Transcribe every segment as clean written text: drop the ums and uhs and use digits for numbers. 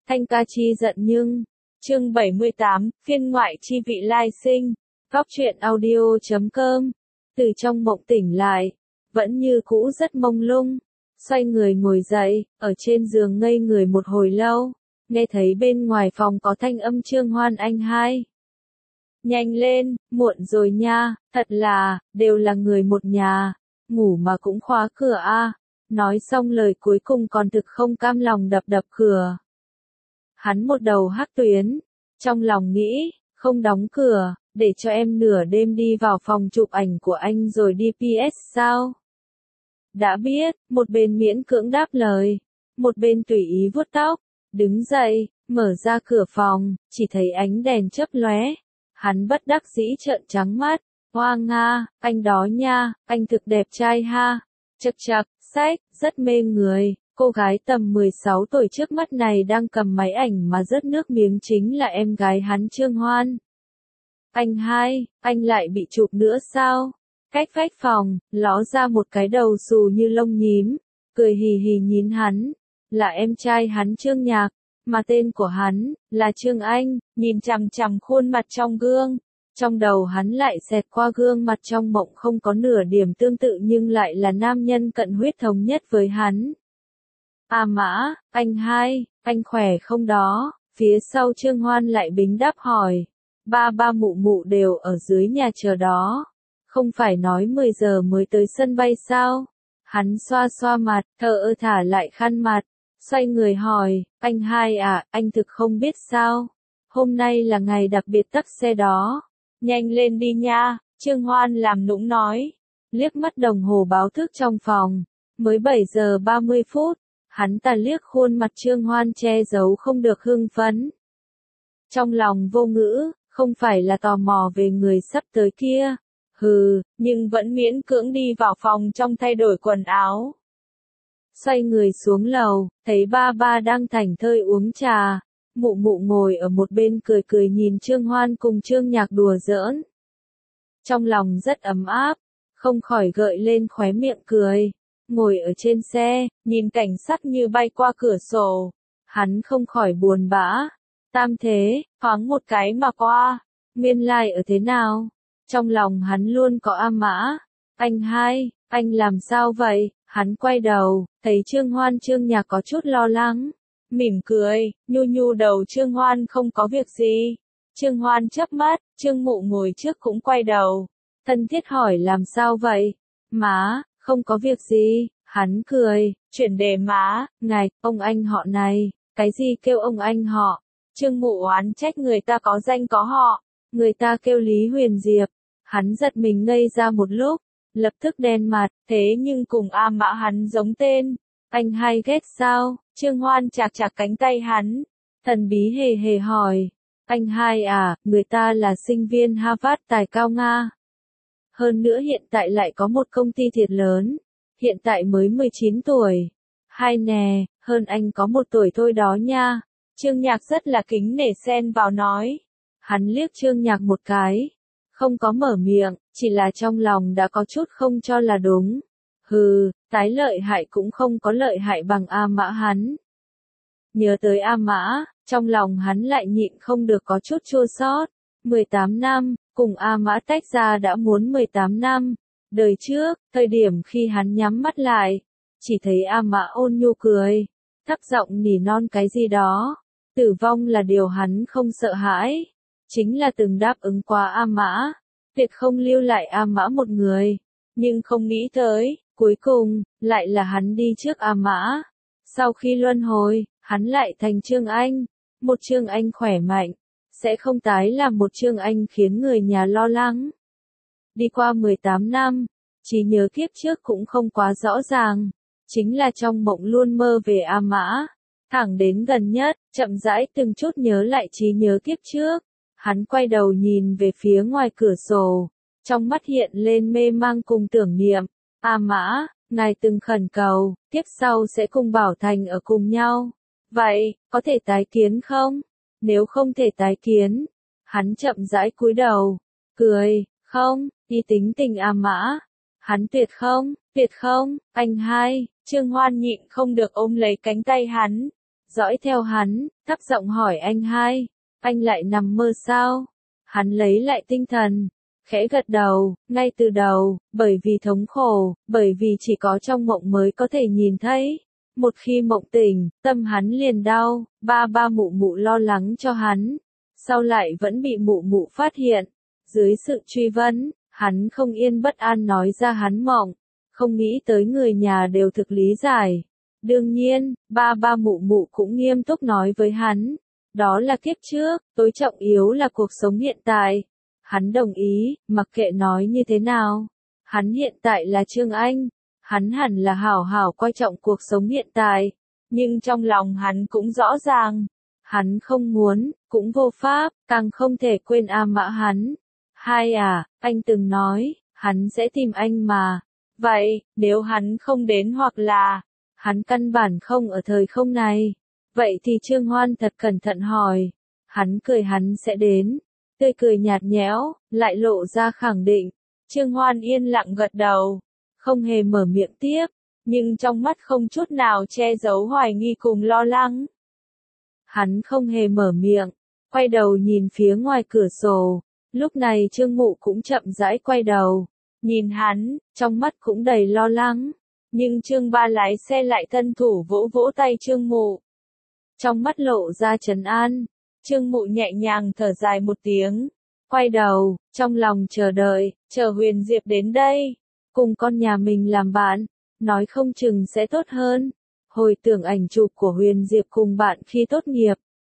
Thanh ca chi giận nhưng. Chương 78, phiên ngoại chi vị lai sinh. Góc truyện audio.com. Từ trong mộng tỉnh lại, vẫn như cũ rất mông lung. Xoay người ngồi dậy, ở trên giường ngây người một hồi lâu, nghe thấy bên ngoài phòng có thanh âm Trương Hoan anh hai. Nhanh lên, muộn rồi nha, thật là, đều là người một nhà, ngủ mà cũng khóa cửa a. Nói xong lời cuối cùng còn thực không cam lòng đập đập cửa. Hắn một đầu hắc tuyến, trong lòng nghĩ, không đóng cửa, để cho em nửa đêm đi vào phòng chụp ảnh của anh rồi đi PS sao? Đã biết, một bên miễn cưỡng đáp lời, một bên tùy ý vuốt tóc, đứng dậy, mở ra cửa phòng, chỉ thấy ánh đèn chớp lóe. Hắn bất đắc dĩ trợn trắng mắt, hoa nga, anh đó nha, anh thực đẹp trai ha. Chậc chậc, sách, rất mê người. Cô gái tầm 16 tuổi trước mắt này đang cầm máy ảnh mà rớt nước miếng chính là em gái hắn Trương Hoan. Anh hai, anh lại bị chụp nữa sao? Cách vách phòng, ló ra một cái đầu xù như lông nhím, cười hì hì nhìn hắn. Là em trai hắn Trương Nhạc, mà tên của hắn là Trương Anh. Nhìn chằm chằm khuôn mặt trong gương, trong đầu hắn lại xẹt qua gương mặt trong mộng không có nửa điểm tương tự nhưng lại là nam nhân cận huyết thống nhất với hắn. À Mã, anh hai, anh khỏe không đó? Phía sau Trương Hoan lại bính đáp hỏi. Ba ba mụ mụ đều ở dưới nhà chờ đó. Không phải nói 10 giờ mới tới sân bay sao? Hắn xoa xoa mặt, thờ ơ thả lại khăn mặt, xoay người hỏi, anh hai à, anh thực không biết sao? Hôm nay là ngày đặc biệt tắc xe đó. Nhanh lên đi nha, Trương Hoan làm nũng nói. Liếc mắt đồng hồ báo thức trong phòng, mới 7 giờ 30 phút. Hắn ta liếc khuôn mặt Trương Hoan che giấu không được hưng phấn. Trong lòng vô ngữ, không phải là tò mò về người sắp tới kia. Hừ, nhưng vẫn miễn cưỡng đi vào phòng trong thay đổi quần áo. Xoay người xuống lầu, thấy ba ba đang thảnh thơi uống trà. Mụ mụ ngồi ở một bên cười cười nhìn Trương Hoan cùng Trương Nhạc đùa giỡn. Trong lòng rất ấm áp, không khỏi gợi lên khóe miệng cười. Ngồi ở trên xe, nhìn cảnh sắc như bay qua cửa sổ. Hắn không khỏi buồn bã. Tam thế, thoáng một cái mà qua. Nguyên lai ở thế nào? Trong lòng hắn luôn có A Mã. Anh hai, anh làm sao vậy? Hắn quay đầu, thấy Trương Hoan Trương Nhạc có chút lo lắng. Mỉm cười, nhu nhu đầu Trương Hoan không có việc gì. Trương Hoan chớp mắt, Trương Mụ ngồi trước cũng quay đầu. Thân thiết hỏi làm sao vậy? Má, không có việc gì. Hắn cười, chuyển đề má, ngài, ông anh họ này, cái gì kêu ông anh họ? Trương Mụ oán trách người ta có danh có họ, người ta kêu Lý Huyền Diệp. Hắn giật mình ngây ra một lúc, lập tức đen mặt, thế nhưng cùng A Mã hắn giống tên. Anh hay ghét sao? Trương Hoan chạc chạc cánh tay hắn, thần bí hề hề hỏi. Anh hai à, người ta là sinh viên Harvard tài cao Nga. Hơn nữa hiện tại lại có một công ty thiệt lớn. Hiện tại mới 19 tuổi. Hai nè, hơn anh có 1 tuổi thôi đó nha. Trương Nhạc rất là kính nể xen vào nói. Hắn liếc Trương Nhạc một cái. Không có mở miệng, chỉ là trong lòng đã có chút không cho là đúng. Hừ, tái lợi hại cũng không có lợi hại bằng A Mã hắn. Nhớ tới A Mã, trong lòng hắn lại nhịn không được có chút chua xót. 18 năm, cùng A Mã tách ra đã muốn 18 năm. Đời trước, thời điểm khi hắn nhắm mắt lại, chỉ thấy A Mã ôn nhu cười, thấp giọng nỉ non cái gì đó. Tử vong là điều hắn không sợ hãi, chính là từng đáp ứng qua A Mã, tuyệt không lưu lại A Mã một người, nhưng không nghĩ tới, cuối cùng, lại là hắn đi trước A Mã. Sau khi luân hồi, hắn lại thành Trương Anh, một Trương Anh khỏe mạnh, sẽ không tái là một Trương Anh khiến người nhà lo lắng. Đi qua 18 năm, trí nhớ kiếp trước cũng không quá rõ ràng, chính là trong mộng luôn mơ về A Mã. Thẳng đến gần nhất, chậm rãi từng chút nhớ lại trí nhớ kiếp trước. Hắn quay đầu nhìn về phía ngoài cửa sổ, trong mắt hiện lên mê mang cùng tưởng niệm. A Mã, ngài từng khẩn cầu, kiếp sau sẽ cùng Bảo Thành ở cùng nhau. Vậy, có thể tái kiến không? Nếu không thể tái kiến, hắn chậm rãi cúi đầu, cười, không, đi tính tình A Mã. Hắn tuyệt không, anh hai. Trương Hoan nhịn không được ôm lấy cánh tay hắn, dõi theo hắn, thấp giọng hỏi anh hai, anh lại nằm mơ sao? Hắn lấy lại tinh thần, khẽ gật đầu, ngay từ đầu, bởi vì thống khổ, bởi vì chỉ có trong mộng mới có thể nhìn thấy. Một khi mộng tỉnh, tâm hắn liền đau, ba mụ mụ lo lắng cho hắn, sau lại vẫn bị mụ mụ phát hiện. Dưới sự truy vấn, hắn không yên bất an nói ra hắn mộng, không nghĩ tới người nhà đều thực lý giải. Đương nhiên, ba mụ mụ cũng nghiêm túc nói với hắn, đó là kiếp trước, tối trọng yếu là cuộc sống hiện tại. Hắn đồng ý, mặc kệ nói như thế nào. Hắn hiện tại là Trương Anh, hắn hẳn là hảo hảo coi trọng cuộc sống hiện tại, nhưng trong lòng hắn cũng rõ ràng, hắn không muốn, cũng vô pháp, càng không thể quên A Mã hắn. Hai à, anh từng nói, hắn sẽ tìm anh mà. Vậy, nếu hắn không đến hoặc là, hắn căn bản không ở thời không này. Vậy thì Trương Hoan thật cẩn thận hỏi. Hắn cười hắn sẽ đến. Tươi cười nhạt nhẽo, lại lộ ra khẳng định. Trương Hoan yên lặng gật đầu. Không hề mở miệng tiếp. Nhưng trong mắt không chút nào che giấu hoài nghi cùng lo lắng. Hắn không hề mở miệng. Quay đầu nhìn phía ngoài cửa sổ. Lúc này Trương Mụ cũng chậm rãi quay đầu. Nhìn hắn, trong mắt cũng đầy lo lắng. Nhưng Trương Ba lái xe lại thân thủ vỗ vỗ tay Trương Mụ. Trong mắt lộ ra trấn an. Trương Mụ nhẹ nhàng thở dài một tiếng. Quay đầu, trong lòng chờ đợi, chờ Huyền Diệp đến đây. Cùng con nhà mình làm bạn. Nói không chừng sẽ tốt hơn. Hồi tưởng ảnh chụp của Huyền Diệp cùng bạn khi tốt nghiệp.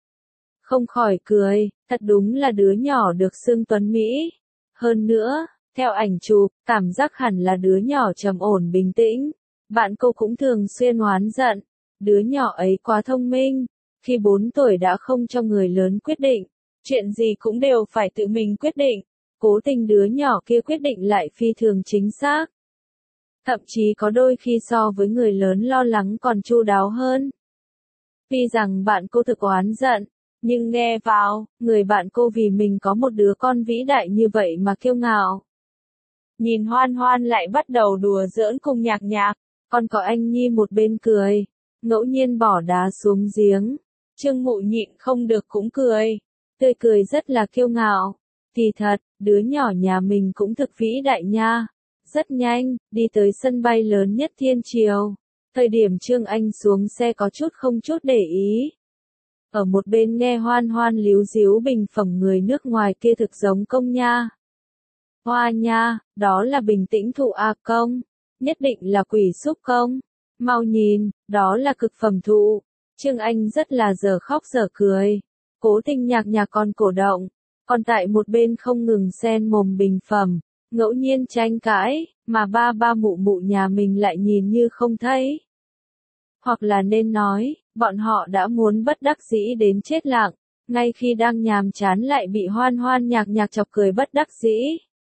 Không khỏi cười, thật đúng là đứa nhỏ được xưng tuấn Mỹ. Hơn nữa, theo ảnh chụp, cảm giác hẳn là đứa nhỏ trầm ổn bình tĩnh. Bạn cô cũng thường xuyên oán giận. Đứa nhỏ ấy quá thông minh. Khi 4 tuổi đã không cho người lớn quyết định. Chuyện gì cũng đều phải tự mình quyết định. Cố tình đứa nhỏ kia quyết định lại phi thường chính xác. Thậm chí có đôi khi so với người lớn lo lắng còn chu đáo hơn. Tuy rằng bạn cô thực oán giận, nhưng nghe vào, người bạn cô vì mình có một đứa con vĩ đại như vậy mà kiêu ngạo. Nhìn Hoan Hoan lại bắt đầu đùa giỡn cùng Nhạc Nhạc, còn có anh Nhi một bên cười, ngẫu nhiên bỏ đá xuống giếng. Trương Mụ nhịn không được cũng cười, tươi cười rất là kiêu ngạo. Thì thật, đứa nhỏ nhà mình cũng thực vĩ đại nha. Rất nhanh, đi tới sân bay lớn nhất Thiên Triều. Thời điểm Trương Anh xuống xe có chút không chút để ý. Ở một bên nghe Hoan Hoan líu díu bình phẩm người nước ngoài kia thực giống công nha. Hoa nha, đó là bình tĩnh thụ A công. Nhất định là quỷ xúc công. Mau nhìn, đó là cực phẩm thụ. Trương Anh rất là dở khóc dở cười. Cố tình Nhạc Nhạc còn cổ động. Còn tại một bên không ngừng xen mồm bình phẩm. Ngẫu nhiên tranh cãi, mà ba mụ mụ nhà mình lại nhìn như không thấy. Hoặc là nên nói, bọn họ đã muốn bất đắc dĩ đến chết lặng, ngay khi đang nhàm chán lại bị Hoan Hoan Nhạc Nhạc chọc cười bất đắc dĩ.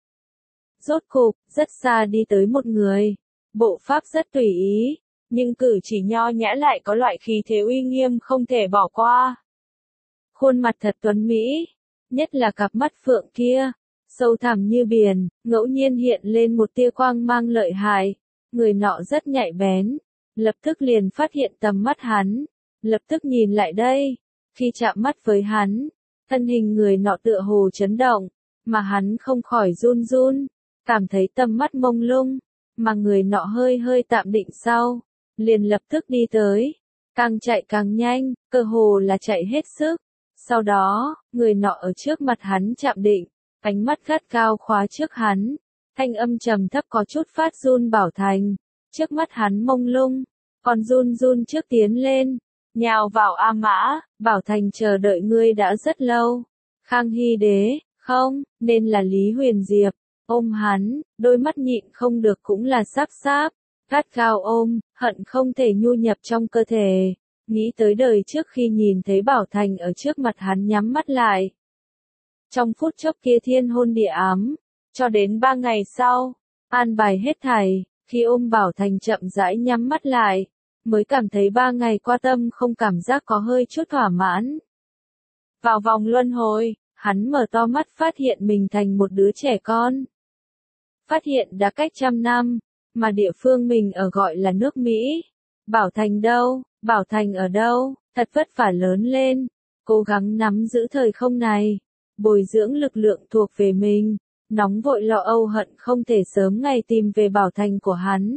Rốt cục, rất xa đi tới một người. Bộ pháp rất tùy ý, nhưng cử chỉ nho nhã lại có loại khí thế uy nghiêm không thể bỏ qua. Khuôn mặt thật tuấn mỹ, nhất là cặp mắt phượng kia. Sâu thẳm như biển, ngẫu nhiên hiện lên một tia quang mang lợi hại. Người nọ rất nhạy bén. Lập tức liền phát hiện tầm mắt hắn. Lập tức nhìn lại đây. Khi chạm mắt với hắn, thân hình người nọ tựa hồ chấn động. Mà hắn không khỏi run run. Cảm thấy tầm mắt mông lung. Mà người nọ hơi hơi tạm định sau. Liền lập tức đi tới. Càng chạy càng nhanh, cơ hồ là chạy hết sức. Sau đó, người nọ ở trước mặt hắn chạm định. Ánh mắt gắt cao khóa trước hắn, thanh âm trầm thấp có chút phát run Bảo Thành, trước mắt hắn mông lung, còn run run trước tiến lên, nhào vào A Mã, Bảo Thành chờ đợi ngươi đã rất lâu. Khang Hy Đế, không, nên là Lý Huyền Diệp, ôm hắn, đôi mắt nhịn không được cũng là sáp sáp, gắt cao ôm, hận không thể nhu nhập trong cơ thể, nghĩ tới đời trước khi nhìn thấy Bảo Thành ở trước mặt hắn nhắm mắt lại. Trong phút chốc kia thiên hôn địa ám, cho đến 3 ngày sau, an bài hết thảy, khi ôm Bảo Thành chậm rãi nhắm mắt lại, mới cảm thấy 3 ngày qua tâm không cảm giác có hơi chút thỏa mãn. Vào vòng luân hồi, hắn mở to mắt phát hiện mình thành một đứa trẻ con. Phát hiện đã cách 100 năm, mà địa phương mình ở gọi là nước Mỹ. Bảo Thành đâu? Bảo Thành ở đâu? thật vất vả lớn lên, cố gắng nắm giữ thời không này, bồi dưỡng lực lượng thuộc về mình, nóng vội lo âu hận không thể sớm ngày tìm về Bảo Thành của hắn.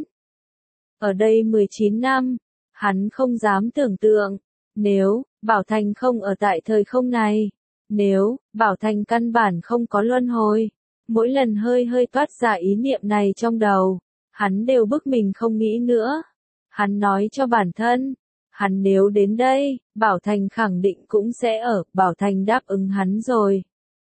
Ở đây 19 năm, hắn không dám tưởng tượng, nếu Bảo Thành không ở tại thời không này, nếu Bảo Thành căn bản không có luân hồi, mỗi lần hơi hơi toát ra ý niệm này trong đầu, hắn đều bức mình không nghĩ nữa. Hắn nói cho bản thân, hắn nếu đến đây, Bảo Thành khẳng định cũng sẽ ở, Bảo Thành đáp ứng hắn rồi.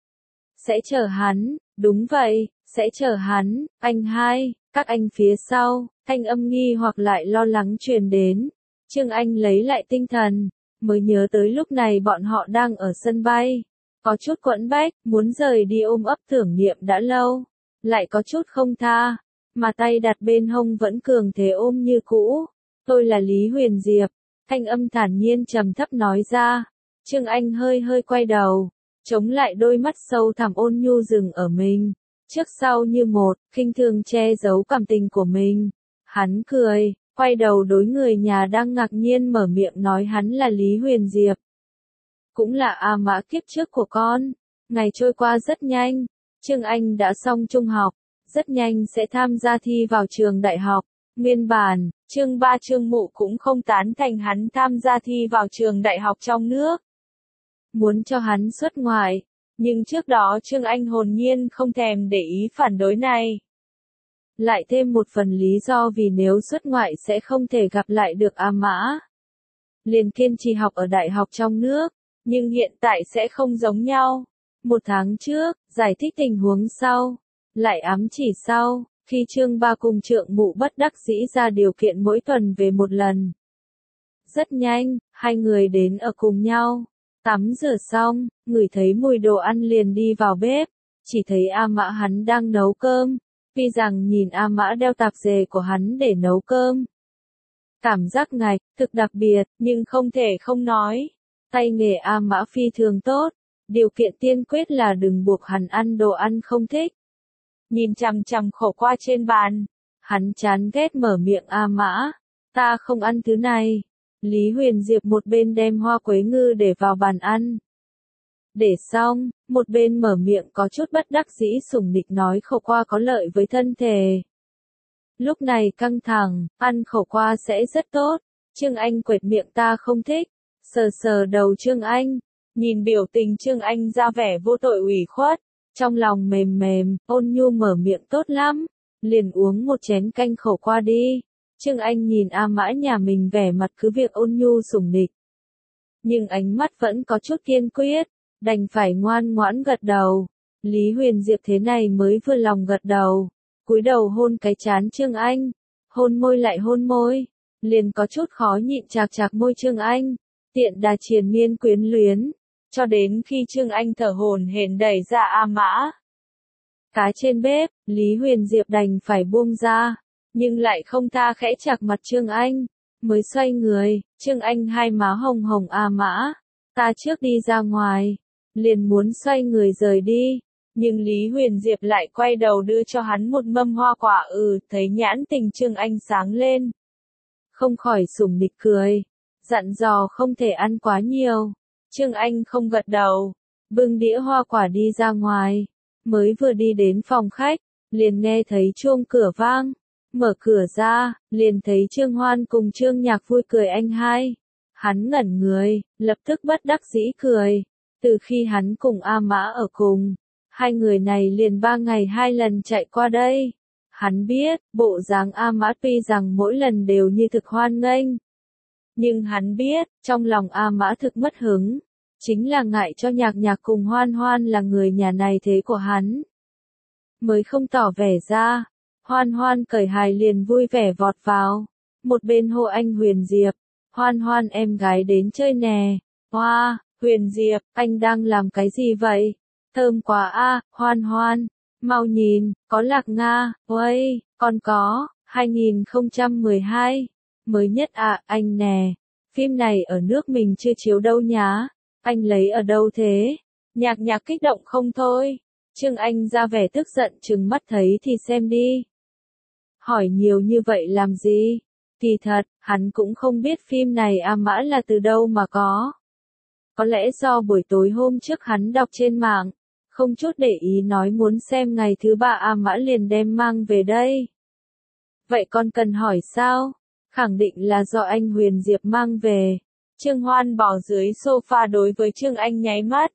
Sẽ chờ hắn, đúng vậy, sẽ chờ hắn, anh hai, các anh phía sau, thanh âm nghi hoặc lại lo lắng truyền đến. Trương Anh lấy lại tinh thần, mới nhớ tới lúc này bọn họ đang ở sân bay. Có chút quẫn bách, muốn rời đi ôm ấp tưởng niệm đã lâu, lại có chút không tha, mà tay đặt bên hông vẫn cường thế ôm như cũ. Tôi là Lý Huyền Diệp, thanh âm thản nhiên trầm thấp nói ra. Trương Anh hơi hơi quay đầu, chống lại đôi mắt sâu thẳm ôn nhu dừng ở mình, trước sau như một, khinh thường che giấu cảm tình của mình. Hắn cười, quay đầu đối người nhà đang ngạc nhiên mở miệng nói hắn là Lý Huyền Diệp. Cũng là A Mã kiếp trước của con. Ngày trôi qua rất nhanh, Trương Anh đã xong trung học, rất nhanh sẽ tham gia thi vào trường đại học. Nguyên bản, Trương Ba Trương Mụ cũng không tán thành hắn tham gia thi vào trường đại học trong nước. Muốn cho hắn xuất ngoại, nhưng trước đó Trương Anh hồn nhiên không thèm để ý phản đối này. Lại thêm một phần lý do vì nếu xuất ngoại sẽ không thể gặp lại được A Mã. Liền kiên trì học ở đại học trong nước, nhưng hiện tại sẽ không giống nhau. Một tháng trước, giải thích tình huống sau, lại ám chỉ sau, khi Trương Ba cùng Trượng Mụ bất đắc dĩ ra điều kiện mỗi tuần về một lần. Rất nhanh, hai người đến ở cùng nhau. Tắm rửa xong, ngửi thấy mùi đồ ăn liền đi vào bếp, chỉ thấy A Mã hắn đang nấu cơm, tuy rằng nhìn A Mã đeo tạp dề của hắn để nấu cơm. Cảm giác ngạch, thực đặc biệt, nhưng không thể không nói. Tay nghề A Mã phi thường tốt, điều kiện tiên quyết là đừng buộc hắn ăn đồ ăn không thích. Nhìn chằm chằm khổ qua trên bàn, hắn chán ghét mở miệng A Mã, ta không ăn thứ này. Lý Huyền Diệp một bên đem hoa quế ngư để vào bàn ăn. Để xong, một bên mở miệng có chút bất đắc dĩ sủng nịch nói khổ qua có lợi với thân thể. Lúc này căng thẳng, ăn khổ qua sẽ rất tốt. Trương Anh quệt miệng ta không thích. Sờ sờ đầu Trương Anh, nhìn biểu tình Trương Anh ra vẻ vô tội ủy khuất, trong lòng mềm mềm, ôn nhu mở miệng tốt lắm, liền uống một chén canh khổ qua đi. Trương Anh nhìn A Mã nhà mình vẻ mặt cứ việc ôn nhu sủng nịch, nhưng ánh mắt vẫn có chút kiên quyết, đành phải ngoan ngoãn gật đầu. Lý Huyền Diệp thế này mới vừa lòng gật đầu, cúi đầu hôn cái trán Trương Anh, hôn môi lại hôn môi, liền có chút khó nhịn chạc chạc môi Trương Anh. Tiện đà triền miên quyến luyến, cho đến khi Trương Anh thở hổn hển đẩy ra A Mã. Cá trên bếp, Lý Huyền Diệp đành phải buông ra, nhưng lại không tha khẽ chạc mặt Trương Anh, mới xoay người, Trương Anh hai má hồng hồng A Mã, ta trước đi ra ngoài, liền muốn xoay người rời đi, nhưng Lý Huyền Diệp lại quay đầu đưa cho hắn một mâm hoa quả thấy nhãn tình Trương Anh sáng lên. Không khỏi sủng nịch cười. Dặn dò không thể ăn quá nhiều. Trương Anh không gật đầu, bưng đĩa hoa quả đi ra ngoài, mới vừa đi đến phòng khách, liền nghe thấy chuông cửa vang, mở cửa ra, liền thấy Trương Hoan cùng Trương Nhạc vui cười anh hai. Hắn ngẩn người, lập tức bất đắc dĩ cười, từ khi hắn cùng A Mã ở cùng, hai người này liền 3 ngày 2 lần chạy qua đây. Hắn biết, bộ dáng A Mã tuy rằng mỗi lần đều như thực hoan nghênh, nhưng hắn biết, trong lòng A Mã thực mất hứng, chính là ngại cho Nhạc Nhạc cùng Hoan Hoan là người nhà này thế của hắn, mới không tỏ vẻ ra. Hoan Hoan cởi hài liền vui vẻ vọt vào, một bên hô anh Huyền Diệp, Hoan Hoan em gái đến chơi nè. Hoa, Huyền Diệp, anh đang làm cái gì vậy? Thơm quá a, Hoan Hoan, mau nhìn, có lạc Nga, uây, còn có, 2012. Mới nhất à, anh nè. Phim này ở nước mình chưa chiếu đâu nhá. Anh lấy ở đâu thế? Nhạc Nhạc kích động không thôi. Trương Anh ra vẻ tức giận trừng mắt thấy thì xem đi. Hỏi nhiều như vậy làm gì? Kỳ thật, hắn cũng không biết phim này A Mã là từ đâu mà có. Có lẽ do buổi tối hôm trước hắn đọc trên mạng, không chút để ý nói muốn xem ngày thứ ba A Mã liền đem mang về đây. Vậy con cần hỏi sao? Khẳng định là do anh Huyền Diệp mang về. Trương Hoan bỏ dưới sofa đối với Trương Anh nháy mắt.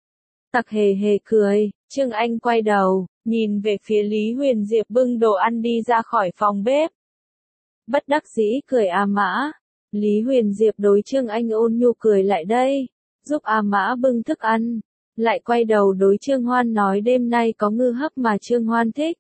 Tặc hề hề cười, Trương Anh quay đầu, nhìn về phía Lý Huyền Diệp bưng đồ ăn đi ra khỏi phòng bếp. Bất đắc dĩ cười A Mã. Lý Huyền Diệp đối Trương Anh ôn nhu cười lại đây, giúp A Mã bưng thức ăn. Lại quay đầu đối Trương Hoan nói đêm nay có ngư hấp mà Trương Hoan thích.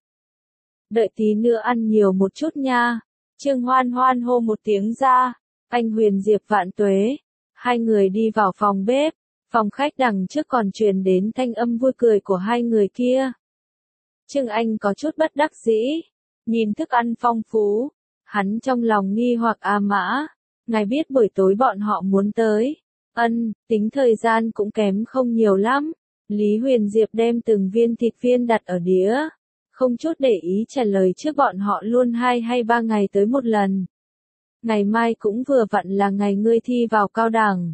Đợi tí nữa ăn nhiều một chút nha. Trương Hoan hoan hô một tiếng ra. Anh Huyền Diệp vạn tuế. Hai người đi vào phòng bếp. Phòng khách đằng trước còn truyền đến thanh âm vui cười của hai người kia. Trương Anh có chút bất đắc dĩ. Nhìn thức ăn phong phú. Hắn trong lòng nghi hoặc A Mã. Ngài biết buổi tối bọn họ muốn tới. Tính thời gian cũng kém không nhiều lắm. Lý Huyền Diệp đem từng viên thịt viên đặt ở đĩa. Không chút để ý trả lời trước bọn họ luôn 2 hay 3 ngày tới một lần. Ngày mai cũng vừa vặn là ngày ngươi thi vào cao đẳng.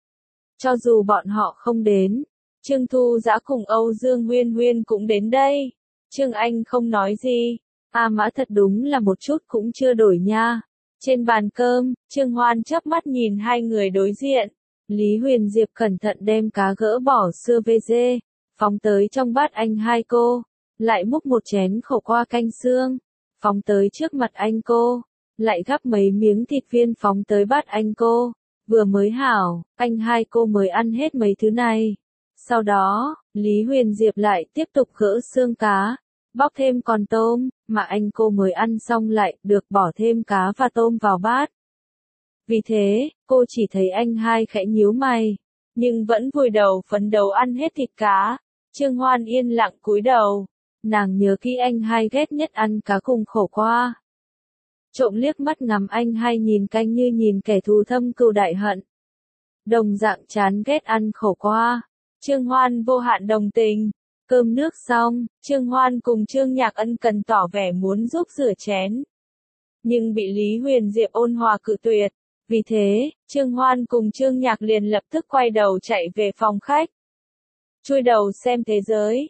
Cho dù bọn họ không đến, Trương Thu Dã cùng Âu Dương Huyên Huyên cũng đến đây. Trương Anh không nói gì. A Mã thật đúng là một chút cũng chưa đổi nha. Trên bàn cơm, Trương Hoan chớp mắt nhìn hai người đối diện. Lý Huyền Diệp cẩn thận đem cá gỡ bỏ xưa vê dê, phóng tới trong bát anh hai cô. Lại múc một chén khổ qua canh xương, phóng tới trước mặt anh cô. Lại gắp mấy miếng thịt viên phóng tới bát anh cô. Vừa mới hảo, anh hai cô mới ăn hết mấy thứ này. Sau đó, Lý Huyền Diệp lại tiếp tục gỡ xương cá, bóc thêm con tôm, mà anh cô mới ăn xong lại được bỏ thêm cá và tôm vào bát. Vì thế, cô chỉ thấy anh hai khẽ nhíu mày, nhưng vẫn vùi đầu phấn đấu ăn hết thịt cá. Trương Hoan yên lặng cúi đầu, nàng nhớ kỹ anh hai ghét nhất ăn cá cùng khổ qua. Trộm liếc mắt ngắm anh hai nhìn canh như nhìn kẻ thù thâm cừu đại hận. Đồng dạng chán ghét ăn khổ qua. Trương Hoan vô hạn đồng tình. Cơm nước xong, Trương Hoan cùng Trương Nhạc ân cần tỏ vẻ muốn giúp rửa chén. Nhưng bị Lý Huyền Diệp ôn hòa cự tuyệt. Vì thế, Trương Hoan cùng Trương Nhạc liền lập tức quay đầu chạy về phòng khách. Chui đầu xem thế giới.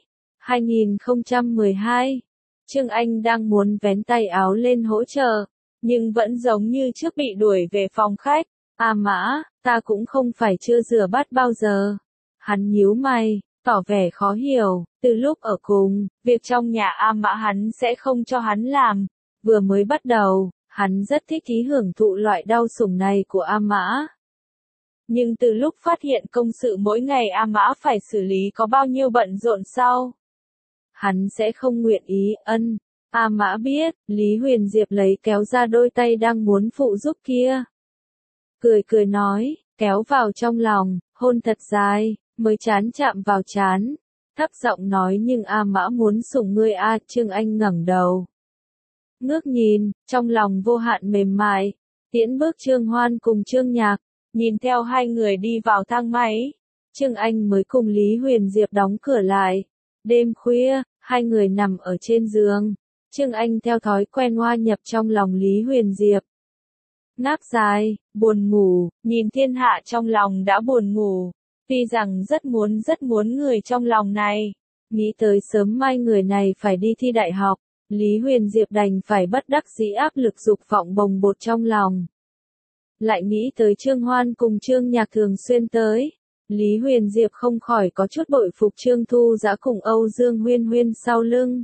2012. Trương Anh đang muốn vén tay áo lên hỗ trợ, nhưng vẫn giống như trước bị đuổi về phòng khách. A Mã, ta cũng không phải chưa rửa bát bao giờ. Hắn nhíu mày, tỏ vẻ khó hiểu, từ lúc ở cùng, việc trong nhà A Mã hắn sẽ không cho hắn làm. Vừa mới bắt đầu, hắn rất thích thú hưởng thụ loại đau sủng này của A Mã. Nhưng từ lúc phát hiện công sự mỗi ngày A Mã phải xử lý có bao nhiêu bận rộn sau, hắn sẽ không nguyện ý. A Mã biết, Lý Huyền Diệp lấy kéo ra đôi tay đang muốn phụ giúp kia. Cười cười nói, kéo vào trong lòng, hôn thật dài, mới chán chạm vào chán. Thấp giọng nói nhưng A Mã muốn sủng ngươi a. Trương Anh ngẩng đầu. Ngước nhìn, trong lòng vô hạn mềm mại. Tiễn bước Trương Hoan cùng Trương Nhạc, nhìn theo hai người đi vào thang máy. Trương Anh mới cùng Lý Huyền Diệp đóng cửa lại. Đêm khuya, hai người nằm ở trên giường. Trương Anh theo thói quen hoa nhập trong lòng Lý Huyền Diệp. Ngáp dài, buồn ngủ, nhìn thiên hạ trong lòng đã buồn ngủ. Tuy rằng rất muốn người trong lòng này. Nghĩ tới sớm mai người này phải đi thi đại học. Lý Huyền Diệp đành phải bất đắc dĩ áp lực dục vọng bồng bột trong lòng. Lại nghĩ tới Trương Hoan cùng Trương Nhạc thường xuyên tới. Lý Huyền Diệp không khỏi có chút bội phục Trương Thu Dã cùng Âu Dương Huyên Huyên sau lưng.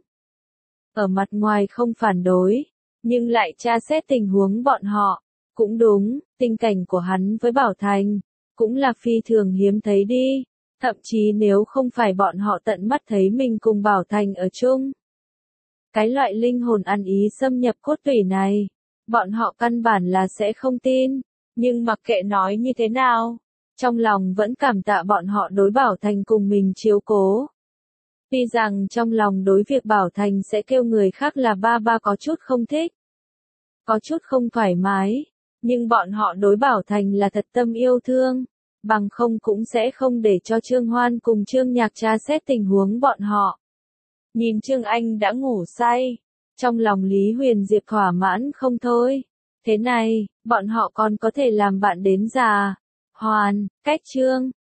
Ở mặt ngoài không phản đối, nhưng lại tra xét tình huống bọn họ. Cũng đúng, tình cảnh của hắn với Bảo Thành, cũng là phi thường hiếm thấy đi. Thậm chí nếu không phải bọn họ tận mắt thấy mình cùng Bảo Thành ở chung. Cái loại linh hồn ăn ý xâm nhập cốt tủy này, bọn họ căn bản là sẽ không tin. Nhưng mặc kệ nói như thế nào, trong lòng vẫn cảm tạ bọn họ đối Bảo Thành cùng mình chiếu cố. Tuy rằng trong lòng đối việc Bảo Thành sẽ kêu người khác là ba có chút không thích, có chút không thoải mái, nhưng bọn họ đối Bảo Thành là thật tâm yêu thương, bằng không cũng sẽ không để cho Trương Hoan cùng Trương Nhạc tra xét tình huống bọn họ. Nhìn Trương Anh đã ngủ say, trong lòng Lý Huyền Diệp thỏa mãn không thôi. Thế này, bọn họ còn có thể làm bạn đến già. Hoàn, cách chương